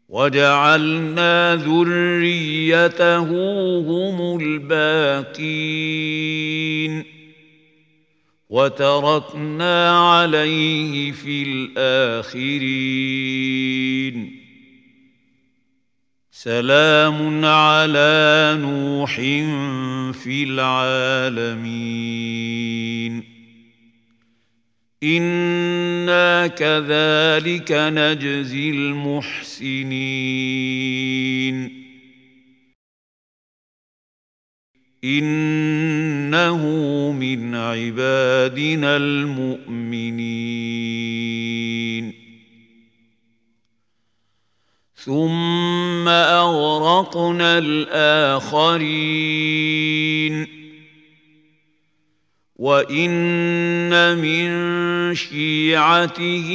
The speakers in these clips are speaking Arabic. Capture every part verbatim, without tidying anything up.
وجعلنا ذريته هم الباقين وتركنا عليه في الآخرين سلام على نوح في العالمين إنا كذلك نجزي المحسنين إنه من عبادنا المؤمنين ثم أغرقنا الآخرين وإن من شيعته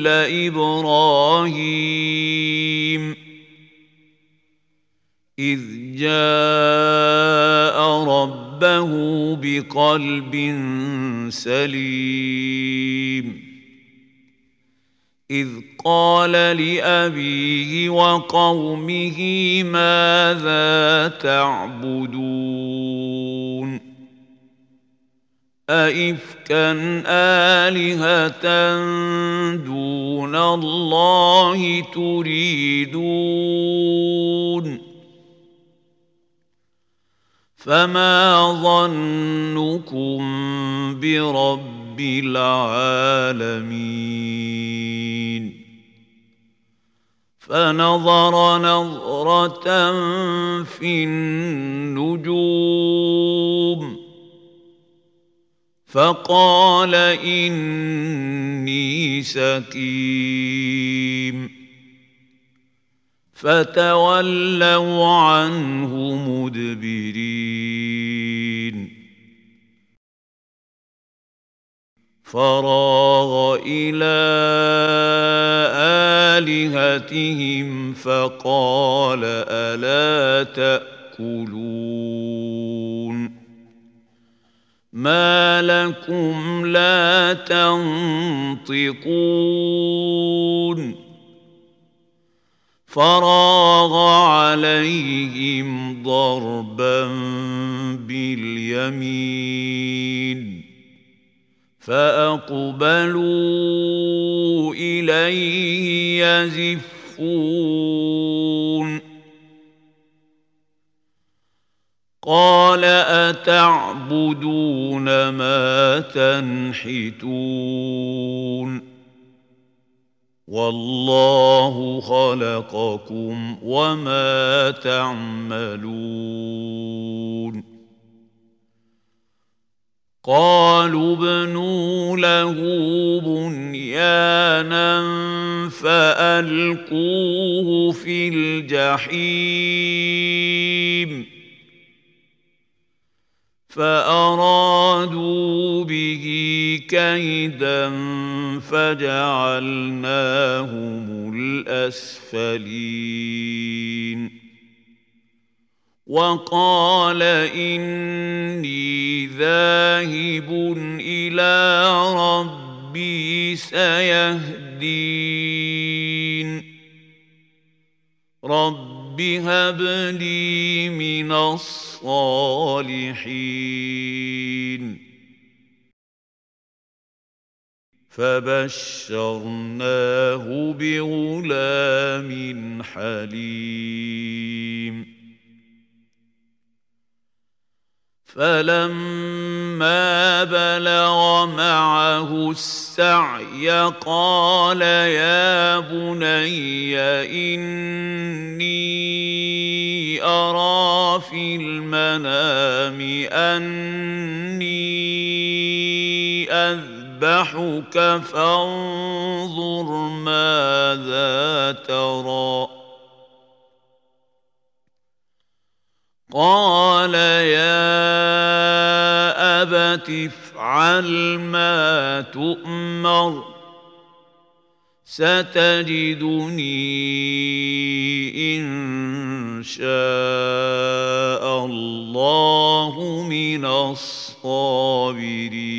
لإبراهيم إذ جاء ربه بقلب سليم إذ قال لأبيه وقومه ماذا تعبدون أئفكا آلهة دون الله تريدون فما ظنكم برب العالمين فنظر نظرة في النجوم فقال إني سقيم فتولوا عنه مدبرين فراغ إلى آلهتهم فقال ألا تأكلون ما لكم لا تنطقون فراغ عليهم ضربا باليمين فأقبلوا إليه يزفون قال أتعبدون ما تنحتون والله خلقكم وما تعملون قالوا ابنوا له بنيانا فألقوه في الجحيم فأرادوا به كيدا فجعلناهم الأسفلين وقال إني ذاهب إلى ربي سيهدين رب هب لي من الصالحين فبشرناه بغلام حليم فلما بلغ معه السعي قال يا بني إني أرى في المنام أني أذبحك فانظر ماذا ترى قال يا أبت افعل ما تؤمر ستجدني إن شاء الله من الصابرين